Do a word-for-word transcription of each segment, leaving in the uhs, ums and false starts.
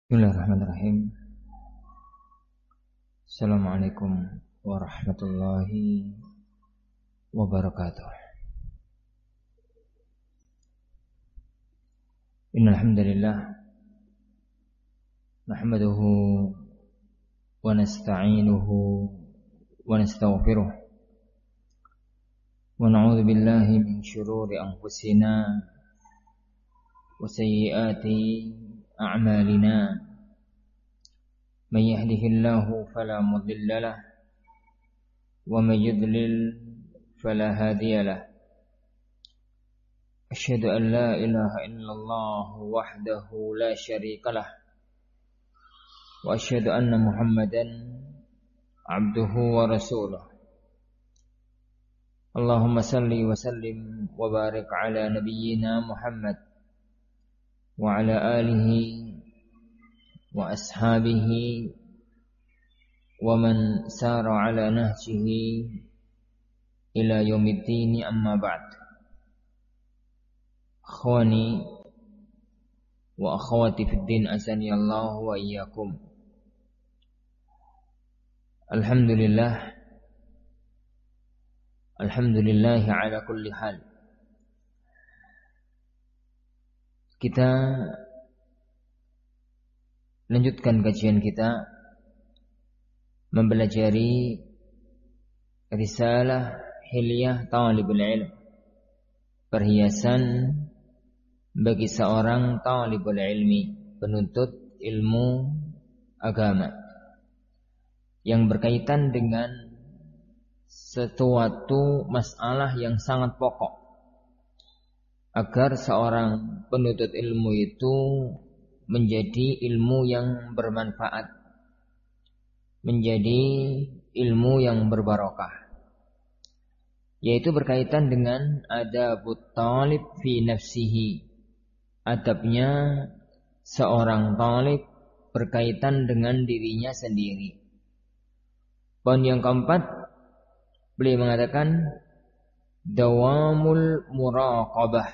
Bismillahirrahmanirrahim. Assalamualaikum warahmatullahi wabarakatuh. Innal hamdalillah nahmaduhu wa nasta'inuhu wa nastaghfiruh wa na'udzu billahi min shururi anfusina wa sayyiati a'malina. Man yahdihillahu fala mudilla lahu wa man yudlil fala hadiya lahu. Asyhadu an la ilaha illallah wahdahu la syarika lah wa asyhadu anna Muhammadan abduhu wa rasuluh. Allahumma salli wa sallim wa barik ala nabiyyina Muhammad wa ala alihi wa ashabihi wa man sara ala nahjihi ila yaumiddin, amma ba'd. Akhwani wa akhwati fid din, azani Allah wa iyyakum. Alhamdulillah Alhamdulillah ala kulli hal. Kita lanjutkan kajian kita mempelajari Risalah Hilyah Talibul Ilm, perhiasan bagi seorang talibul ilmi, penuntut ilmu agama, yang berkaitan dengan suatu masalah yang sangat pokok agar seorang penuntut ilmu itu menjadi ilmu yang bermanfaat, menjadi ilmu yang berbarokah, yaitu berkaitan dengan adabut talib fi nafsihi, adabnya seorang talib berkaitan dengan dirinya sendiri. Poin yang keempat, beliau mengatakan dawamul muraqabah,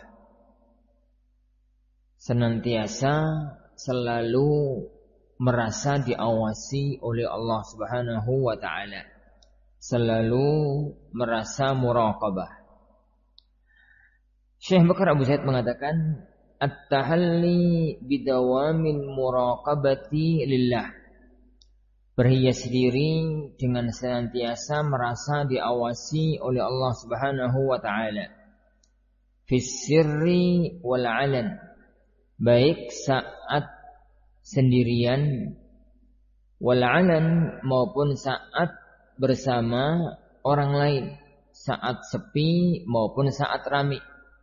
senantiasa selalu merasa diawasi oleh Allah Subhanahu wa ta'ala, selalu merasa muraqabah. Syekh Bakar Abu Zaid mengatakan at-tahalli bidawamil muraqabati lillah, berhias diri dengan senantiasa merasa diawasi oleh Allah Subhanahu wa ta'ala, fis sirri wal alan, baik saat sendirian, wal alan, maupun saat bersama orang lain, saat sepi maupun saat ramai.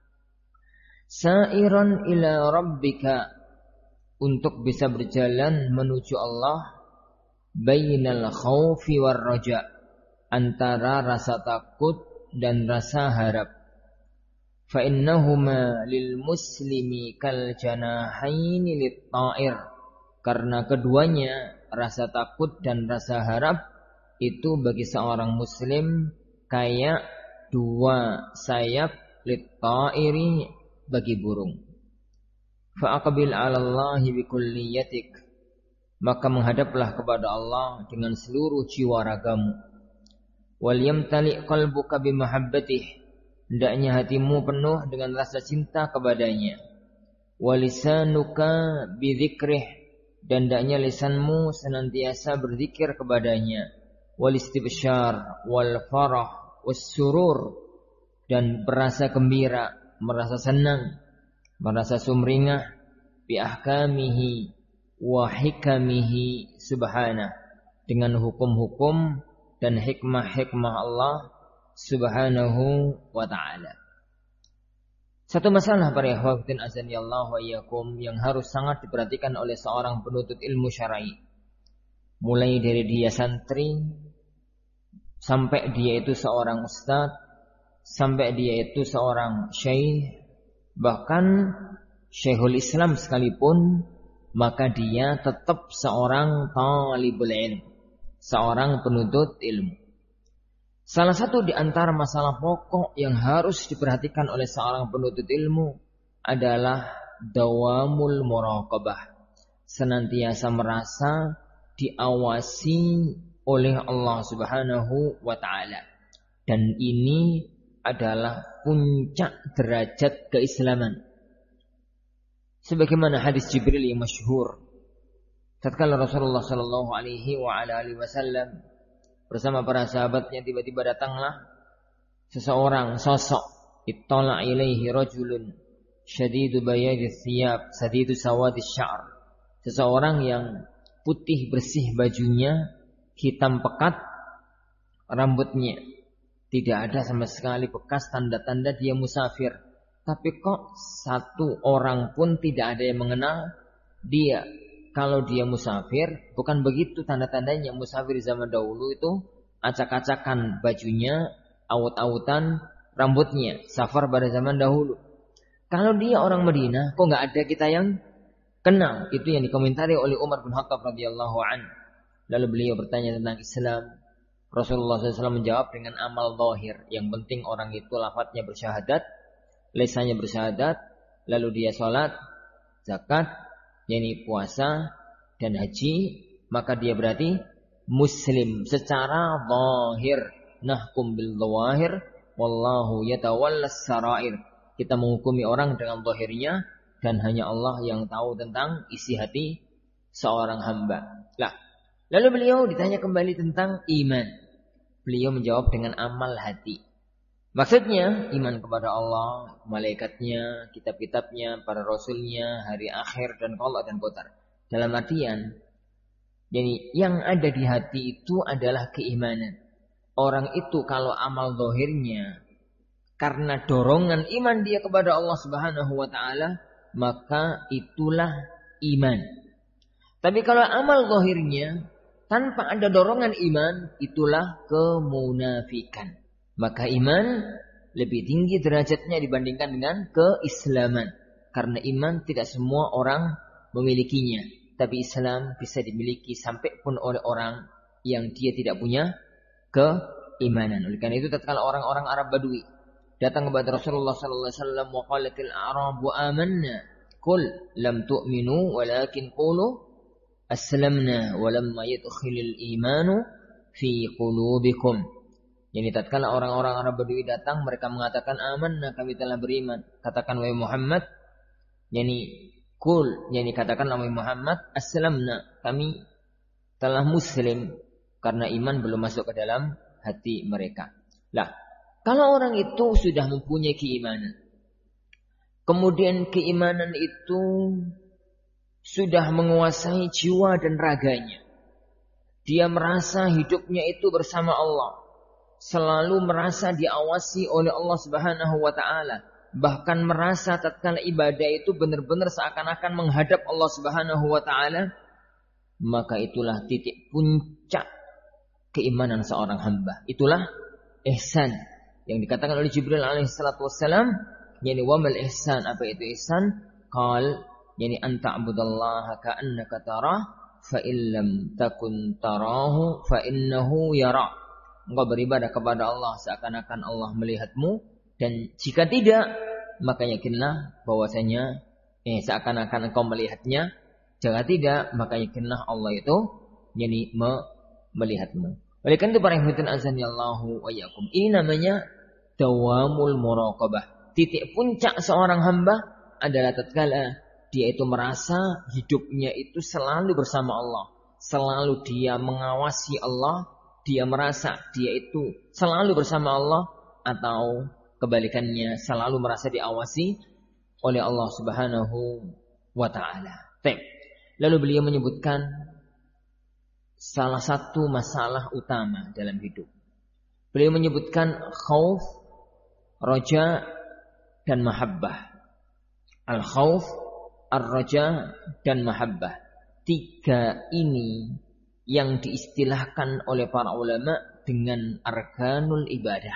Sa'iran ila rabbika, untuk bisa berjalan menuju Allah, bainal khaufi war raja, antara rasa takut dan rasa harap. Fa innahuma lil muslimi kal janahaini lit ta'ir, karena keduanya, rasa takut dan rasa harap, itu bagi seorang muslim kayak dua sayap lit ta'iri, bagi burung. Fa aqbil 'ala Allahi bi kulliyatik, maka menghadaplah kepada Allah dengan seluruh jiwa ragamu. Wal yamtali qalbuka bi mahabbatih, hendaknya hatimu penuh dengan rasa cinta kepadanya. Walisanuka bi dzikrih, dan hendaknya lisanmu senantiasa berzikir kepadanya. Walistibsyar wal farah was surur, dan berasa gembira, merasa senang, merasa sumringah, bi ahkamihi wa hikamihi subhanah, dengan hukum-hukum dan hikmah-hikmah Allah Subhanahu wa ta'ala. Satu masalah para ikhwatin azani Allah wa iyyakum yang harus sangat diperhatikan oleh seorang penuntut ilmu syar'i, mulai dari dia santri sampai dia itu seorang ustaz, sampai dia itu seorang syekh, bahkan Syekhul Islam sekalipun, maka dia tetap seorang talibul ilm, seorang penuntut ilmu. Salah satu di antara masalah pokok yang harus diperhatikan oleh seorang penuntut ilmu adalah dawamul muraqabah, senantiasa merasa diawasi oleh Allah Subhanahu wa taala. Dan ini adalah puncak derajat keislaman. Sebagaimana hadis Jibril yang masyhur, tatkala Rasulullah sallallahu alaihi wa ala alihi wasallam bersama para sahabatnya, tiba-tiba datanglah seseorang sosok, ittala ilaihi rajulun syadidu bayadis thiyab sadidu sawadis sya'r, seseorang yang putih bersih bajunya, hitam pekat rambutnya, tidak ada sama sekali bekas tanda-tanda dia musafir. Tapi kok satu orang pun tidak ada yang mengenal dia. Kalau dia musafir, bukan begitu tanda-tandanya. Musafir zaman dahulu itu acak-acakan bajunya, awut-awutan rambutnya. Safar pada zaman dahulu. Kalau dia orang Madinah, kok nggak ada kita yang kenal? Itu yang dikomentari oleh Umar bin Khattab radhiyallahu anhu. Lalu beliau bertanya tentang Islam. Rasulullah shallallahu alaihi wasallam menjawab dengan amal zahir. Yang penting orang itu lafadznya bersyahadat, lisannya bersyahadat, lalu dia sholat, zakat, yakni puasa dan haji, maka dia berarti muslim secara zahir. Nahkum bil zawahir wallahu yatawallas sarair. Kita menghukumi orang dengan zahirnya, dan hanya Allah yang tahu tentang isi hati seorang hamba. Lah, lalu beliau ditanya kembali tentang iman. Beliau menjawab dengan amal hati. Maksudnya iman kepada Allah, malaikatnya, kitab-kitabnya, para rasulnya, hari akhir, dan qada dan qadar. Dalam artian, jadi yang ada di hati itu adalah keimanan. Orang itu kalau amal zahirnya karena dorongan iman dia kepada Allah Subhanahu wa taala, maka itulah iman. Tapi kalau amal zahirnya tanpa ada dorongan iman, itulah kemunafikan. Maka iman lebih tinggi derajatnya dibandingkan dengan keislaman. Karena iman tidak semua orang memilikinya. Tapi Islam bisa dimiliki sampai pun oleh orang yang dia tidak punya keimanan. Oleh karena itu tatkala orang-orang Arab Badui datang kepada Rasulullah sallallahu alaihi wasallam, wa qalatil a'rabu amanna qul lam tu'minu walakin qulu aslamna wa lamma yadkhulul imanu fi qulubikum. Yani tatkala orang-orang Arab Badui datang, mereka mengatakan amanna, kami telah beriman. Katakan wahai Muhammad, yani kul, yani katakan wahai Muhammad, aslamna, kami telah muslim, karena iman belum masuk ke dalam hati mereka. Lah, kalau orang itu sudah mempunyai keimanan, kemudian keimanan itu sudah menguasai jiwa dan raganya, dia merasa hidupnya itu bersama Allah, selalu merasa diawasi oleh Allah Subhanahu wa taala, bahkan merasa tatkala ibadah itu benar-benar seakan-akan menghadap Allah Subhanahu wa taala, maka itulah titik puncak keimanan seorang hamba. Itulah ihsan yang dikatakan oleh Jibril alaihi salatu wassalam, yani wa mal ihsan, apa itu ihsan? Qal, yani anta abudallaha ka'annaka tarah fa illam takun tarahu fa innahu yara. Engkau beribadah kepada Allah seakan-akan Allah melihatmu, dan jika tidak, maka yakinlah bahwasanya eh, seakan-akan engkau melihatnya. Jika tidak, maka yakinlah Allah itu yani me- melihatmu. Oleh karena itu para hadirin azanillahu wa iyyakum, ini namanya dawamul muraqabah. Titik puncak seorang hamba adalah tatkala dia itu merasa hidupnya itu selalu bersama Allah, selalu dia mengawasi Allah. Dia merasa dia itu selalu bersama Allah, atau kebalikannya selalu merasa diawasi oleh Allah Subhanahu wa taala. Lalu beliau menyebutkan salah satu masalah utama dalam hidup. Beliau menyebutkan khauf, raja, dan mahabbah. Al-khauf, ar-raja, dan mahabbah. Tiga ini yang diistilahkan oleh para ulama dengan arkanul ibadah,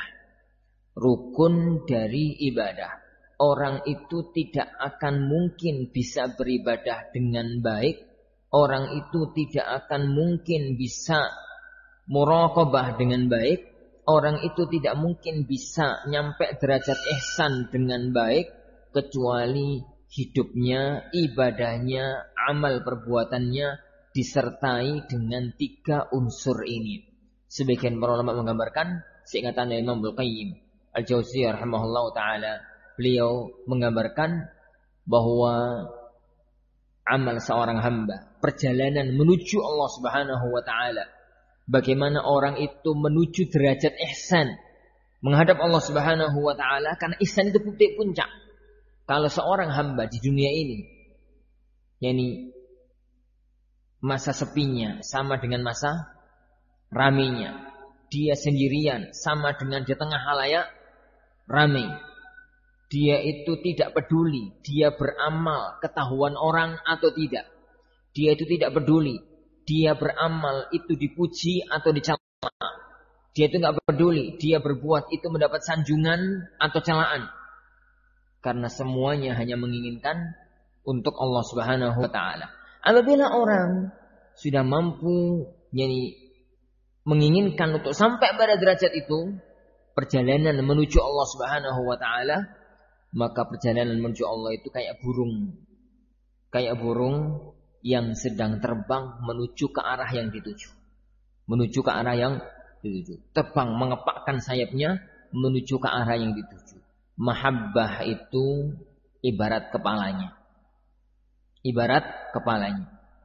rukun dari ibadah. Orang itu tidak akan mungkin bisa beribadah dengan baik, orang itu tidak akan mungkin bisa muraqabah dengan baik, orang itu tidak mungkin bisa nyampe derajat ihsan dengan baik, kecuali hidupnya, ibadahnya, amal perbuatannya disertai dengan tiga unsur ini. Sebagian para ulama menggambarkan, seingatan Imam Al-Qayyim Al-Jauziyah rahimahullah ta'ala, beliau menggambarkan bahwa amal seorang hamba, perjalanan menuju Allah Subhanahu wa ta'ala, bagaimana orang itu menuju derajat ihsan menghadap Allah Subhanahu wa ta'ala, karena ihsan itu titik puncak. Kalau seorang hamba di dunia ini, yakni masa sepinya sama dengan masa ramainya, dia sendirian sama dengan di tengah halayak ramai, dia itu tidak peduli dia beramal ketahuan orang atau tidak, dia itu tidak peduli dia beramal itu dipuji atau dicela, dia itu nggak peduli dia berbuat itu mendapat sanjungan atau celaan, karena semuanya hanya menginginkan untuk Allah Subhanahu wa ta'ala. Apabila orang sudah mampu yani, menginginkan untuk sampai pada derajat itu, perjalanan menuju Allah Subhanahu wa ta'ala, maka perjalanan menuju Allah itu kayak burung. Kayak burung yang sedang terbang menuju ke arah yang dituju. Menuju ke arah yang dituju. Terbang mengepakkan sayapnya menuju ke arah yang dituju. Mahabbah itu ibarat kepalanya. Ibarat kepalanya.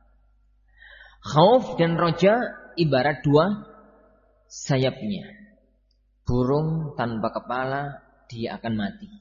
Khauf dan roja ibarat dua sayapnya. Burung tanpa kepala dia akan mati.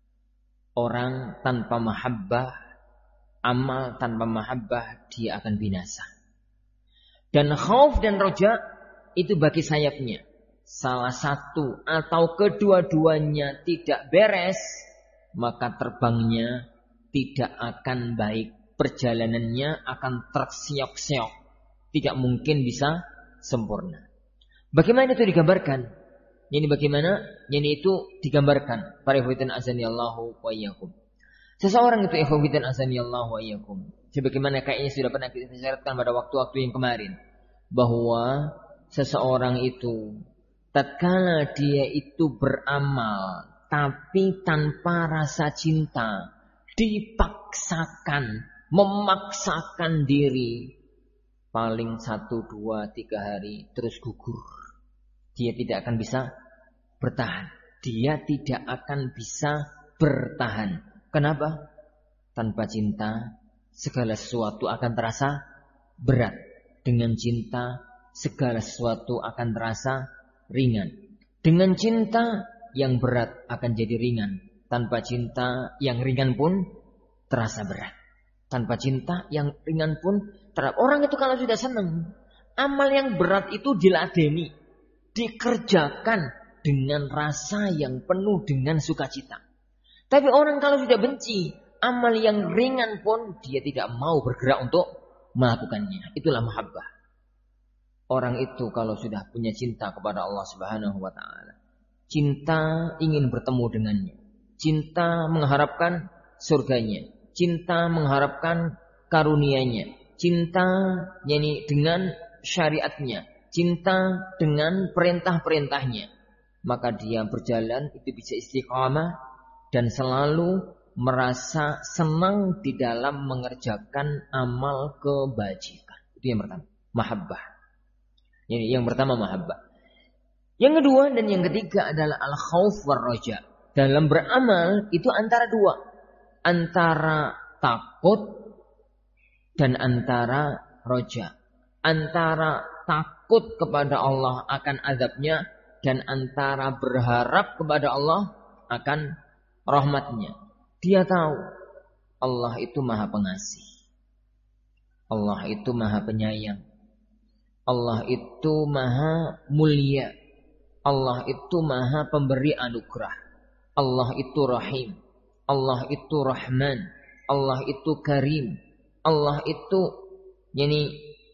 Orang tanpa mahabbah, amal tanpa mahabbah, dia akan binasa. Dan khauf dan roja itu bagi sayapnya. Salah satu atau kedua-duanya tidak beres, maka terbangnya tidak akan baik. Perjalanannya akan tersiok-siok. Tidak mungkin bisa sempurna. Bagaimana itu digambarkan? Ini bagaimana? Ini itu digambarkan. Para ikhwatin azanillahu wa iyyakum. Seseorang itu ikhwatin azanillahu wa iyyakum. Sebagaimana kayaknya sudah pernah kita syaratkan pada waktu-waktu yang kemarin, bahwa seseorang itu tatkala dia itu beramal tapi tanpa rasa cinta, dipaksakan, memaksakan diri, paling satu, dua, tiga hari terus gugur. Dia tidak akan bisa bertahan. Dia tidak akan bisa bertahan. Kenapa? Tanpa cinta, segala sesuatu akan terasa berat. Dengan cinta, segala sesuatu akan terasa ringan. Dengan cinta, yang berat akan jadi ringan. Tanpa cinta, yang ringan pun terasa berat. Tanpa cinta, yang ringan pun terasa. Orang itu kalau sudah senang, amal yang berat itu diladeni, dikerjakan dengan rasa yang penuh dengan sukacita. Tapi orang kalau sudah benci, amal yang ringan pun dia tidak mau bergerak untuk melakukannya. Itulah mahabbah. Orang itu kalau sudah punya cinta kepada Allah Subhanahu wa ta'ala, cinta ingin bertemu dengannya, cinta mengharapkan surganya, cinta mengharapkan karunia-Nya, cinta yani dengan syariatnya, cinta dengan perintah-perintahnya, maka dia berjalan itu bisa istiqamah dan selalu merasa senang di dalam mengerjakan amal kebajikan. Itu yang pertama, mahabbah. Ini yang pertama mahabbah. Yang kedua dan yang ketiga adalah al-khauf war raja. Dalam beramal itu antara dua, antara takut dan antara roja, antara takut kepada Allah akan azabnya dan antara berharap kepada Allah akan rahmatnya. Dia tahu Allah itu maha pengasih, Allah itu maha penyayang, Allah itu maha mulia, Allah itu maha pemberi anugerah, Allah itu rahim, Allah itu rahman, Allah itu karim, Allah itu yani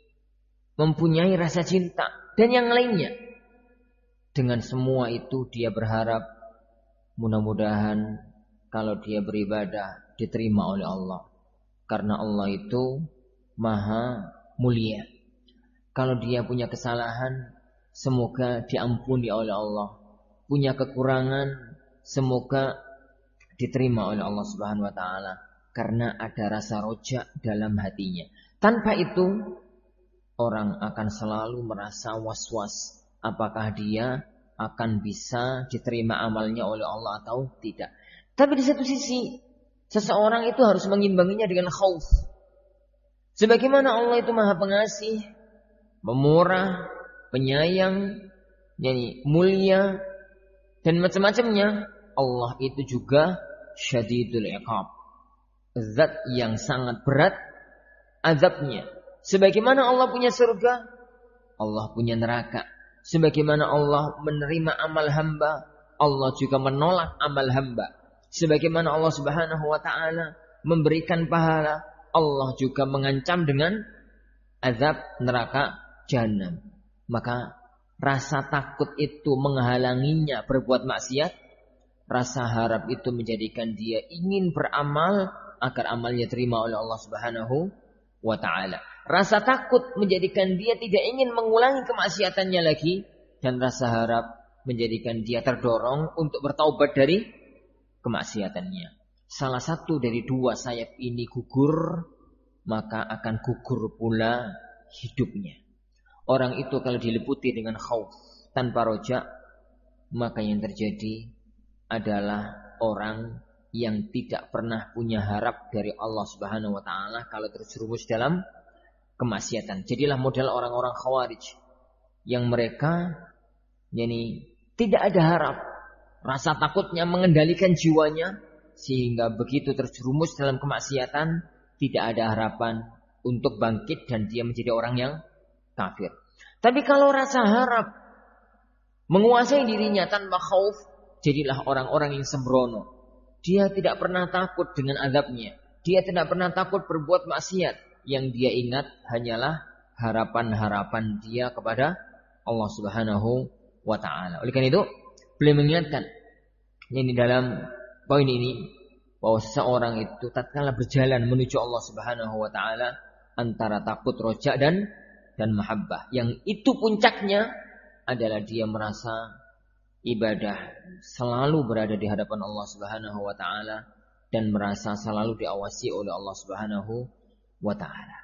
mempunyai rasa cinta dan yang lainnya. Dengan semua itu dia berharap mudah-mudahan kalau dia beribadah diterima oleh Allah, karena Allah itu maha mulia. Kalau dia punya kesalahan, semoga diampuni oleh Allah. Punya kekurangan, semoga diterima oleh Allah Subhanahu wa taala. Karena ada rasa roja dalam hatinya. Tanpa itu, orang akan selalu merasa was-was. Apakah dia akan bisa diterima amalnya oleh Allah atau tidak. Tapi di satu sisi, seseorang itu harus mengimbanginya dengan khauf. Sebagaimana Allah itu maha pengasih, pemurah, penyayang, yani mulia, dan macam-macamnya. Allah itu juga syadidul iqab, zat yang sangat berat azabnya. Sebagaimana Allah punya surga, Allah punya neraka. Sebagaimana Allah menerima amal hamba, Allah juga menolak amal hamba. Sebagaimana Allah Subhanahu wa taala memberikan pahala, Allah juga mengancam dengan azab neraka jahanam. Maka rasa takut itu menghalanginya berbuat maksiat. Rasa harap itu menjadikan dia ingin beramal agar amalnya terima oleh Allah Subhanahu wa taala. Rasa takut menjadikan dia tidak ingin mengulangi kemaksiatannya lagi, dan rasa harap menjadikan dia terdorong untuk bertaubat dari kemaksiatannya. Salah satu dari dua sayap ini gugur, maka akan gugur pula hidupnya. Orang itu kalau diliputi dengan khauf tanpa roja, maka yang terjadi adalah orang yang tidak pernah punya harap dari Allah Subhanahu wa taala kalau terjerumus dalam kemaksiatan. Jadilah model orang-orang Khawarij yang mereka yani tidak ada harap, rasa takutnya mengendalikan jiwanya sehingga begitu terjerumus dalam kemaksiatan tidak ada harapan untuk bangkit dan dia menjadi orang yang kafir. Tapi kalau rasa harap menguasai dirinya tanpa khauf, jadilah orang-orang yang sembrono. Dia tidak pernah takut dengan azabnya. Dia tidak pernah takut berbuat maksiat. Yang dia ingat hanyalah harapan-harapan dia kepada Allah Subhanahu wa taala. Oleh karena itu, beliau mengingatkan ini dalam poin ini bahwa seseorang itu tatkala berjalan menuju Allah Subhanahu wa taala antara takut, roja dan dan mahabbah. Yang itu puncaknya adalah dia merasa ibadah selalu berada di hadapan Allah Subhanahu wa taala dan merasa selalu diawasi oleh Allah Subhanahu wa taala.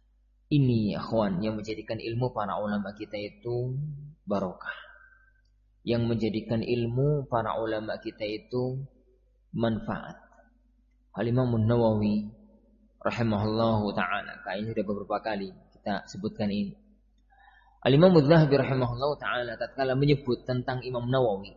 Ini ya akhwan yang menjadikan ilmu para ulama kita itu barokah. Yang menjadikan ilmu para ulama kita itu manfaat. Al-Imam An-Nawawi rahimahullahu taala, kayaknya sudah beberapa kali kita sebutkan ini. Al-Imam Az-Zahabi rahimahullah ta'ala tatkala menyebut tentang Imam Nawawi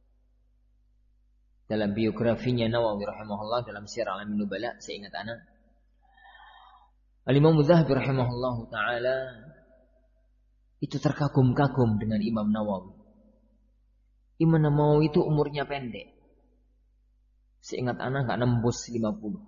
dalam biografinya Nawawi rahimahullah dalam Syiar Alamin Nubala, saya ingat anak, Al-Imam Az-Zahabi rahimahullah ta'ala itu terkagum-kagum dengan Imam Nawawi. Imam Nawawi itu umurnya pendek, seingat anak gak nembus lima puluh.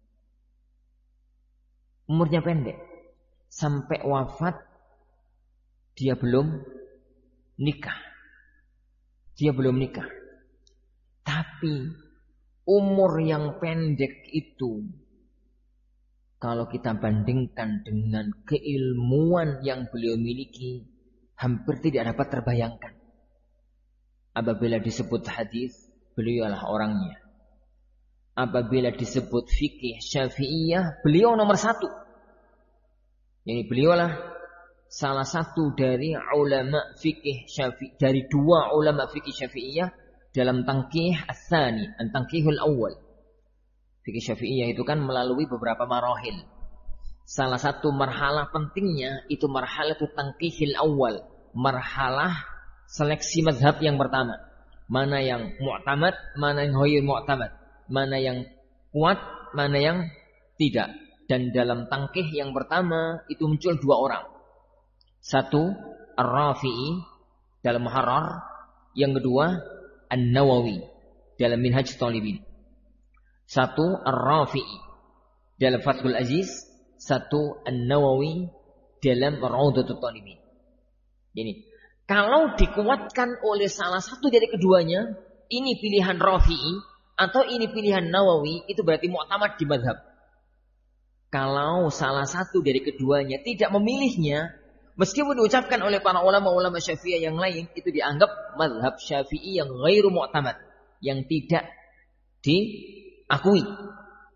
Umurnya pendek, sampai wafat dia belum nikah. Dia belum nikah. Tapi umur yang pendek itu, kalau kita bandingkan dengan keilmuan yang beliau miliki, hampir tidak dapat terbayangkan. Apabila disebut hadis, beliau adalah orangnya. Apabila disebut fikih Syafi'iyah, beliau nomor satu. Jadi beliau lah salah satu dari ulama fikih Syafi'i, dari dua ulama fikih Syafi'iyah dalam tangkih as-tsani, an-tangkihul awal. Fikih Syafi'iyah itu kan melalui beberapa marahil. Salah satu marhalah pentingnya itu marhalah itu tangkihil awal, marhalah seleksi mazhab yang pertama. Mana yang mu'tamad, mana yang ghair mu'tamad, mana yang kuat, mana yang tidak. Dan dalam tangkih yang pertama itu muncul dua orang. Satu, Ar-Rafi'i dalam Muharrar. Yang kedua, An-Nawawi dalam Minhaj Talibin. Satu, Ar-Rafi'i dalam Fathul Aziz. Satu, An-Nawawi dalam Raudatul Talibin. Jadi, kalau dikuatkan oleh salah satu dari keduanya, ini pilihan Rafi'i atau ini pilihan Nawawi, itu berarti mu'tamad di mazhab. Kalau salah satu dari keduanya tidak memilihnya, meskipun diucapkan oleh para ulama-ulama Syafi'iyah yang lain, itu dianggap mazhab Syafi'i yang ghairu mu'tamad, yang tidak diakui.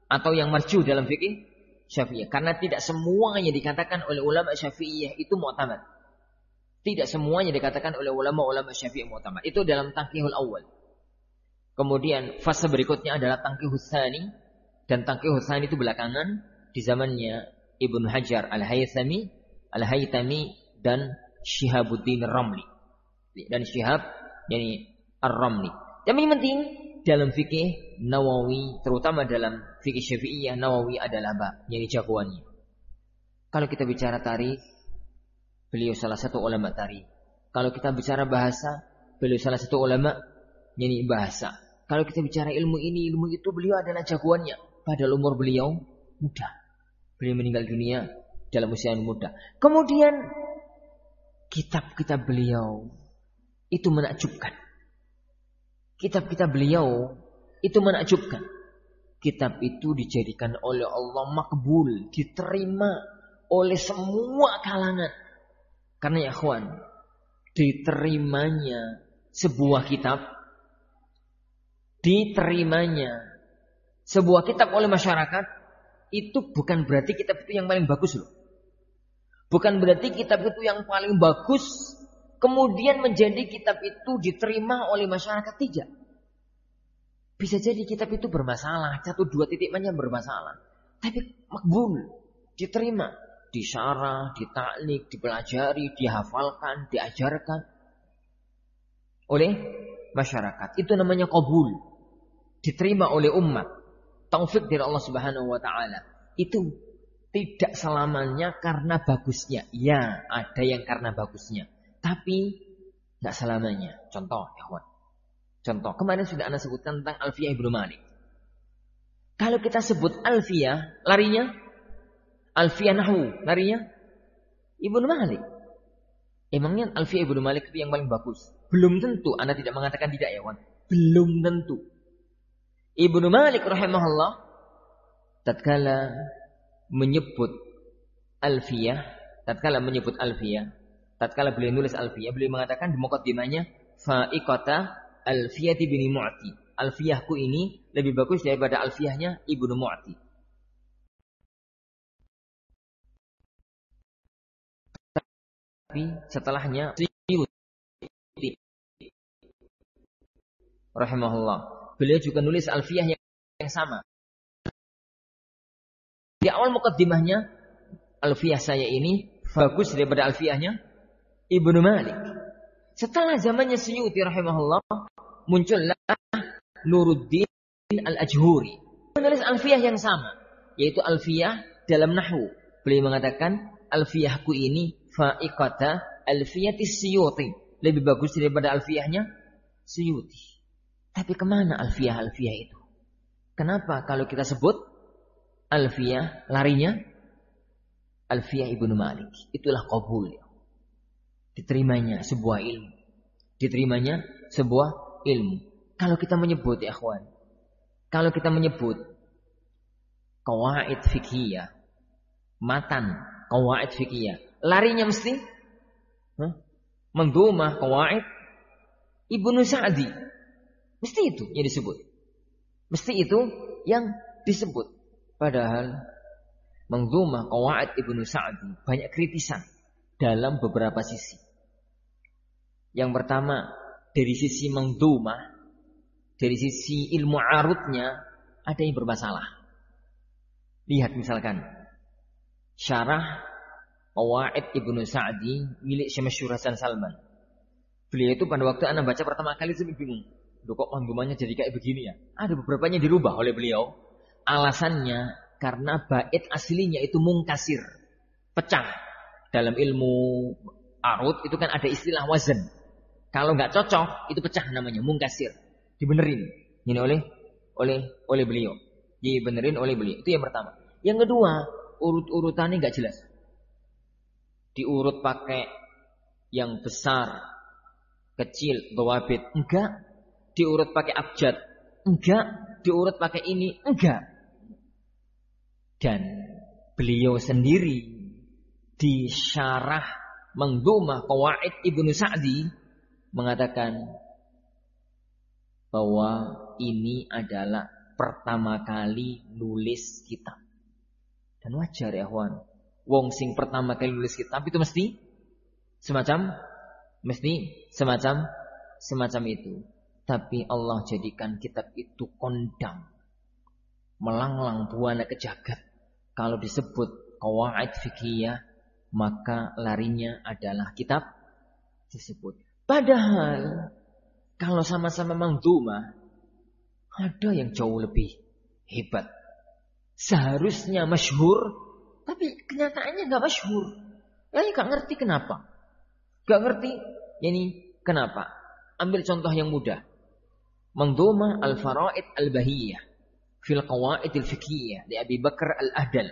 atau yang marjuh dalam fikih Syafi'iyah. Karena tidak semuanya dikatakan oleh ulama Syafi'iyah itu mu'tamad. Tidak semuanya dikatakan oleh ulama-ulama Syafi'iyah mu'tamad. Itu dalam tangkihul awal. Kemudian fase berikutnya adalah tangkihul tsani, dan tangkihul tsani itu belakangan di zamannya Ibnu Hajar Al-Haythami, Al-Haythami dan Syihabuddin Ar-Ramli. Dan Syihab yakni Ar-Ramli. Yang paling penting dalam fikih Nawawi, terutama dalam fikih Syafi'iyah, Nawawi adalah apa? Yang jagoannya. Kalau kita bicara tarikh, beliau salah satu ulama tarikh. Kalau kita bicara bahasa, beliau salah satu ulama yakni bahasa. Kalau kita bicara ilmu ini, ilmu itu, beliau adalah jagoannya. Padahal umur beliau muda. Beliau meninggal dunia dalam usia yang muda. Kemudian kitab-kitab beliau itu menakjubkan. Kitab-kitab beliau itu menakjubkan. Kitab itu dijadikan oleh Allah makbul, diterima oleh semua kalangan. Karena ya ikhwan, diterimanya sebuah kitab, diterimanya sebuah kitab oleh masyarakat, itu bukan berarti kitab itu yang paling bagus loh. Bukan berarti kitab itu yang paling bagus kemudian menjadi kitab itu diterima oleh masyarakat, tidak. Bisa jadi kitab itu bermasalah, satu dua titik banyak bermasalah, tapi makbul, diterima, disyarah, ditaklik, dipelajari, dihafalkan, diajarkan oleh masyarakat. Itu namanya qabul, diterima oleh umat. Taufik dari Allah Subhanahu wa taala. Itu tidak selamanya karena bagusnya. Ya, ada yang karena bagusnya, tapi tidak selamanya. Contoh, ya kawan. Contoh, kemarin sudah Anda sebutkan tentang Alfiyah Ibnu Malik. Kalau kita sebut Alfiyah, larinya Alfiyah Nahwu, larinya Ibnu Malik. Emangnya Alfiyah Ibnu Malik itu yang paling bagus? Belum tentu. Anda tidak mengatakan tidak, ya kawan. Belum tentu. Ibnu Malik rahimahullah tatkala menyebut Alfiyah, tatkala menyebut Alfiyah, tatkala beliau nulis Alfiyah, beliau mengatakan di muqaddimahnya, fa'iqata Alfiyati bin Mu'ti. Alfiyahku ini lebih bagus daripada Alfiyahnya Ibnu Mu'ti. Tapi setelahnya Suyuti rahimahullah, beliau juga nulis Alfiyah yang, yang sama. Di awal muqaddimahnya, Alfiyah saya ini bagus daripada Alfiyahnya Ibnu Malik. Setelah zamannya Suyuti rahimahullah, muncullah Nuruddin Al-Ajhuri, menulis Alfiyah yang sama, yaitu Alfiyah dalam Nahwu. Beliau mengatakan, Alfiyahku ini fa'iqata Alfiyatis Suyuti, lebih bagus daripada Alfiyahnya Suyuti. Tapi kemana Alfiyah-Alfiyah itu? Kenapa kalau kita sebut Alfiyah, larinya Alfiyah Ibnu Malik? Itulah qabul. Diterimanya sebuah ilmu. Diterimanya sebuah ilmu. Kalau kita menyebut, ya akhwan, kalau kita menyebut qawaid fiqhiyah, matan qawaid fiqhiyah, larinya mesti huh? Mandhumah qawaid Ibnu Sa'di. Mesti itu yang disebut. Mesti itu yang disebut. Padahal Mandhumah qawaid Ibnu Sa'di banyak kritisan dalam beberapa sisi. Yang pertama, dari sisi Mandhumah, dari sisi ilmu arudnya ada yang bermasalah. Lihat misalkan syarah qawaid Ibnu Sa'di milik Syekh Masyhur Hasan Salman. Beliau itu pada waktu Anda baca pertama kali saya bingung. Loh, kok mandhumahnya jadi kayak begini ya? Ada beberapanya dirubah oleh beliau. Alasannya karena bait aslinya itu mungkasir, pecah. Dalam ilmu arud itu kan ada istilah wazan. Kalau nggak cocok itu pecah, namanya mungkasir. Dibenerin. Ini oleh oleh oleh beliau. Dibenerin oleh beliau. Itu yang pertama. Yang kedua, urut-urutannya nggak jelas. Diurut pakai yang besar, kecil, dhawabit, enggak. Diurut pakai abjad, enggak. Diurut pakai ini, enggak. Dan beliau sendiri di syarah Mandhumah qawaid Ibnu Sa'di mengatakan bahwa ini adalah pertama kali nulis kitab. Dan wajar ya kawan. Wong sing pertama kali nulis kitab itu mesti semacam mesti semacam semacam itu. Tapi Allah jadikan kitab itu kondang, melanglang buana ke jagat. Kalau disebut qawaid fikih, maka larinya adalah kitab tersebut. Padahal kalau sama-sama mangdumah, ada yang jauh lebih hebat. Seharusnya masyhur, tapi kenyataannya nggak masyhur. Ya nggak ngerti kenapa. Nggak ngerti, ini kenapa? Ambil contoh yang mudah. Mangdumah Al-Faraid Al-Bahiyah fil Qawaid Al-Fiqhiyah di Abi Bakar Al-Ahdal.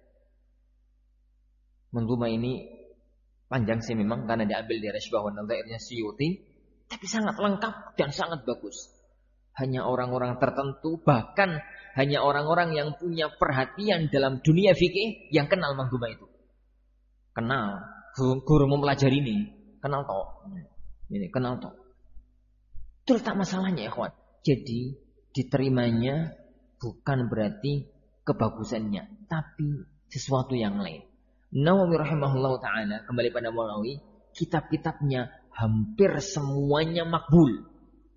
Mangdumah ini panjang sih memang karena diambil dari Asbah wa Nadhairnya Suyuti, tapi sangat lengkap dan sangat bagus. Hanya orang-orang tertentu, bahkan hanya orang-orang yang punya perhatian dalam dunia fikih yang kenal mangdumah itu. Kenal, guru mempelajari ini, kenal toh. Ini kenal toh. Itu letak masalahnya ya kawan. Jadi diterimanya bukan berarti kebagusannya, tapi sesuatu yang lain. Nawawi rahimahullah ta'ala, kembali pada Nawawi, kitab-kitabnya hampir semuanya makbul.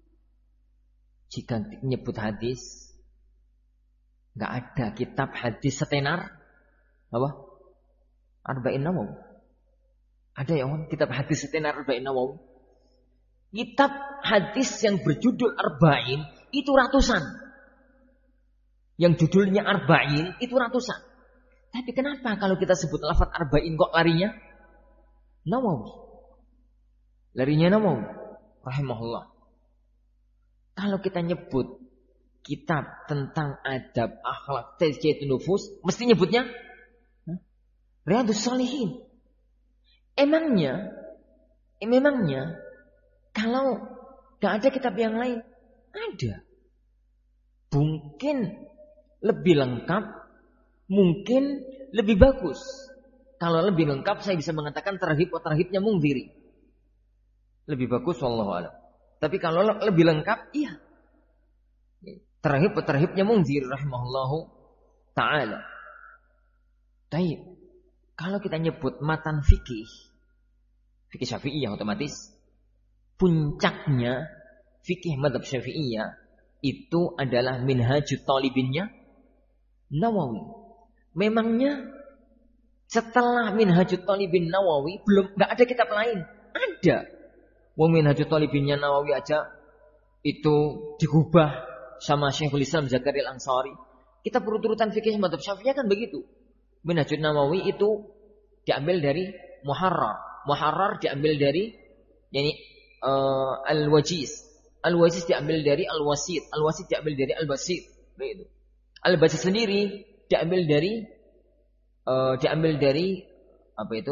Jika menyebut hadis, nggak ada kitab hadis setenar apa? Arba'in Nawawi. Ada ya kan kitab hadis setenar Arba'in Nawawi. Kitab hadis yang berjudul Arba'in itu ratusan. Yang judulnya Arba'in itu ratusan. Tapi kenapa kalau kita sebut lafaz Arba'in kok larinya Nawawi? Larinya Nawawi rahimahullah. Kalau kita nyebut kitab tentang adab, akhlak, tazkiyatun nufus, mesti nyebutnya Riyadhus Shalihin. Emangnya, eh, memangnya kalau gak ada kitab yang lain, ada. Mungkin lebih lengkap, mungkin lebih bagus. Kalau lebih lengkap, saya bisa mengatakan Targhib wa Tarhibnya Mundhiri. Lebih bagus, wallahu a'lam. Tapi kalau lebih lengkap, iya. Targhib wa Tarhibnya Mundhiri rahimahullahu ta'ala. Baik. Kalau kita nyebut matan fikih, fikih Syafi'iyah otomatis, puncaknya fikih madhab Syafi'iyah itu adalah Minhajut Talibinnya Nawawi. Memangnya setelah Minhajut Talibin Nawawi belum nggak ada kitab lain? Ada. Wa Minhajut Talibinnya Nawawi aja itu digubah sama Syekhul Islam Zakaria Al-Ansari. Kita urutan fikih madhab Syafi'iyah kan begitu. Minhajut Nawawi itu diambil dari Muharrar. Muharrar diambil dari yani uh, Al-Wajiz. Al-Wajiz diambil dari Al-Wasit. Al-Wasit diambil dari Al-Basit. Begitu. Al-Basit sendiri diambil dari uh, diambil dari apa itu?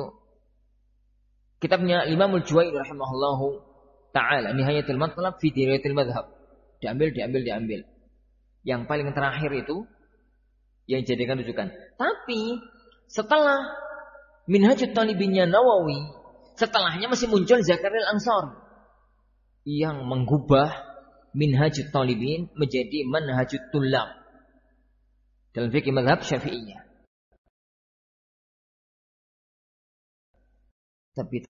Kitabnya Imamul Juwaini rahimahullahu ta'ala, Nihayatul Matlab fi Dirayatil Madhab. Diambil, diambil, diambil. Yang paling terakhir itu yang dijadikan rujukan. Tapi setelah Minhajut Talibinnya Nawawi, setelahnya masih muncul Zakaria Al-Ansari yang mengubah Minhajut Talibin menjadi Manhajut Tullab dalam fikih mazhab Syafi'iyah. Tapi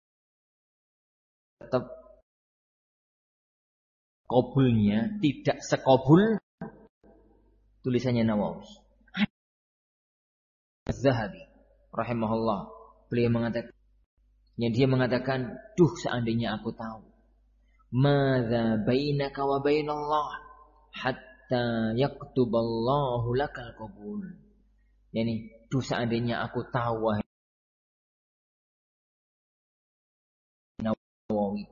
tetap kabulnya tidak sekabul tulisannya Nawawi. Az-Zahabi rahimahullah, beliau mengatakan, yang dia mengatakan, duh seandainya aku tahu madza bainaka wa bainallah hatta yaktuballahu lakal qabul. Yani duh seandainya aku tahu wahai Nawawi,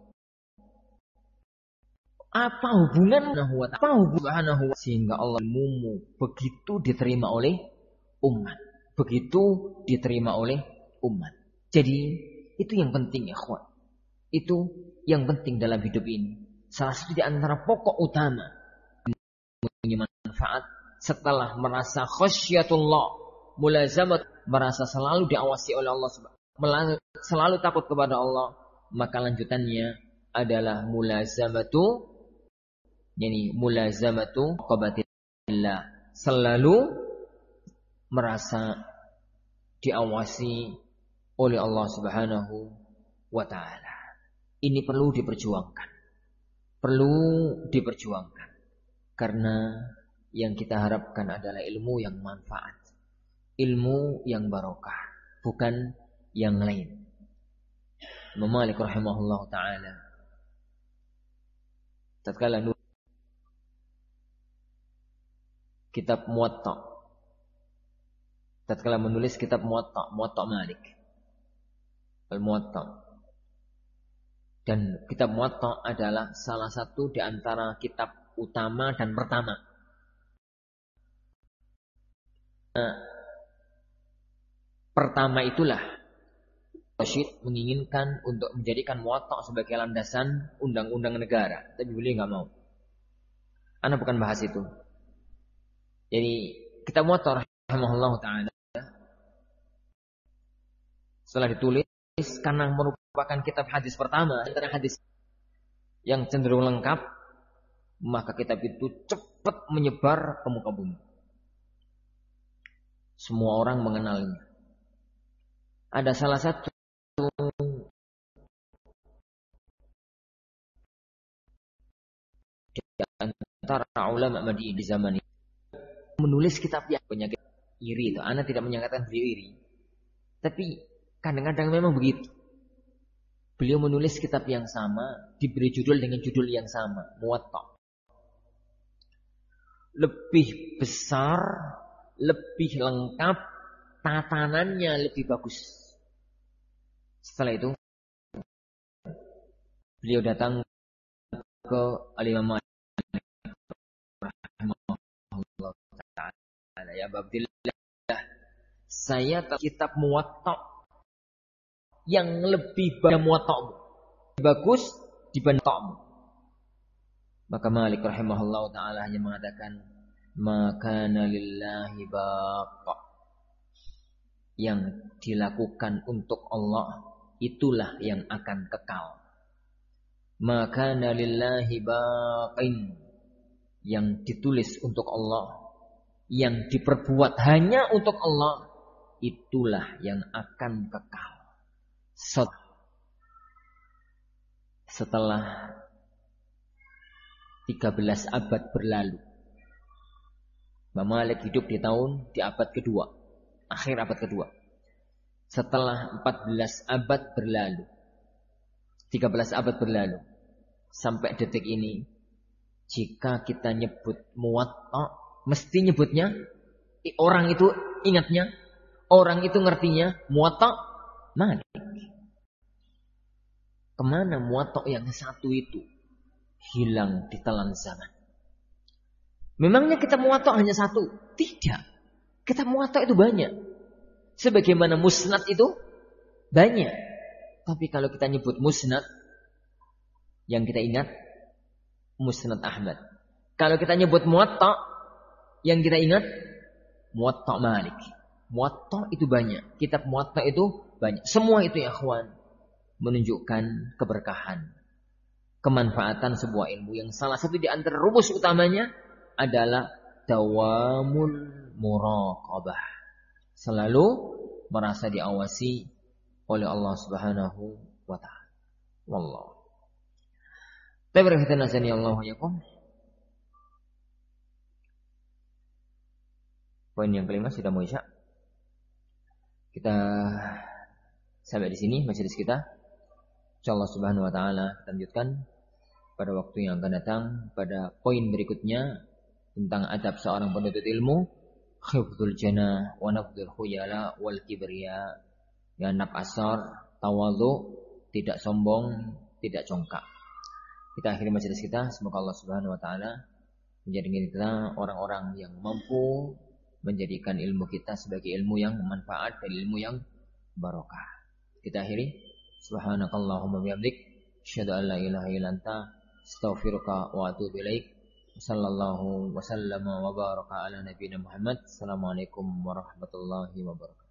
apa hubungan apa hubungan sehingga Allah ilmumu begitu diterima oleh umat, begitu diterima oleh umat. Jadi itu yang penting ya kawan. Itu yang penting dalam hidup ini. Salah satu di antara pokok utama punya manfaat setelah merasa khasyatullah, mulazamat, merasa selalu diawasi oleh Allah, selalu takut kepada Allah, maka lanjutannya adalah mulazamatu, yani mulazamatu qabatil selalu merasa diawasi oleh Allah Subhanahu wa taala. Ini perlu diperjuangkan. Perlu diperjuangkan. Karena yang kita harapkan adalah ilmu yang manfaat. Ilmu yang barokah, bukan yang lain. Imam Malik rahimahullah taala tatkala nulis kitab Muwatta, tatkala menulis kitab Muwatta, Muwatta Malik, Al-Muwatta. Dan kitab Muwatta adalah salah satu di antara kitab utama dan pertama. Nah, pertama itulah Rashid menginginkan untuk menjadikan Muwatta sebagai landasan undang-undang negara, tapi beliau nggak mau. Ana bukan bahas itu. Jadi kitab Muwatta rahimahullah taala setelah ditulis karena merupakan kitab hadis pertama antara hadis yang cenderung lengkap, maka kitab itu cepat menyebar ke muka bumi. Semua orang mengenalnya. Ada salah satu di antara ulama Madinah di zaman ini menulis kitab yang penyakit iri itu. Ana tidak menyangkakan beliau iri, tapi kadang-kadang memang begitu. Beliau menulis kitab yang sama, diberi judul dengan judul yang sama, Muwatta. Lebih besar, lebih lengkap, tatanannya lebih bagus. Setelah itu, beliau datang ke Al-Imam Malik rahimahullah ta'ala. Ya Abdillah, saya tahu kitab Muwatta yang lebih banyak Muwatta bagus dibanding Muwatta. Maka Malik rahimahullah ta'ala hanya mengatakan, maka lillahi baqa, yang dilakukan untuk Allah itulah yang akan kekal. Maka lillahi baqin, yang ditulis untuk Allah, yang diperbuat hanya untuk Allah, itulah yang akan kekal. Setelah tiga belas abad berlalu, Imam Malik hidup di tahun di abad kedua, akhir abad kedua. Setelah empat belas abad berlalu, tiga belas abad berlalu, sampai detik ini, jika kita nyebut Muwatta, mesti nyebutnya, orang itu ingatnya, orang itu ngertinya Muwatta Malik. Kemana Muwatta yang satu itu? Hilang di telan zaman. Memangnya kitab Muwatta hanya satu? Tidak. Kitab Muwatta itu banyak. Sebagaimana Musnad itu banyak. Tapi kalau kita nyebut Musnad, yang kita ingat Musnad Ahmad. Kalau kita nyebut Muwatta, yang kita ingat Muwatta Malik. Muwatta itu banyak. Kitab Muwatta itu banyak. Semua itu ya ikhwan, menunjukkan keberkahan, kemanfaatan sebuah ilmu yang salah satu di antara rumus utamanya adalah dawamul muraqabah. Selalu merasa diawasi oleh Allah Subhanahu wa taala. Wallahu. Tabaraka nasani Allah yakum. Poin yang kelima sudah mau isya. Kita sampai di sini majelis kita. Insyaallah Subhanahu wa taala kita lanjutkan pada waktu yang akan datang pada poin berikutnya tentang adab seorang penuntut ilmu, khifdzul jana wa nafdzul khuyala wal kibriya, ya nab asar, tawadhu, tidak sombong, tidak congkak. Kita akhiri majelis kita, semoga Allah Subhanahu wa taala menjadikan kita orang-orang yang mampu menjadikan ilmu kita sebagai ilmu yang bermanfaat dan ilmu yang barokah. Kita akhiri. Subhanakallahumma bihamdik, asyhadu an la ilaha illa anta, astaghfiruka wa atubu ilaik. Sallallahu wa sallama wa baraka ala nabiyina Muhammad. Assalamualaikum warahmatullahi wabarakatuh.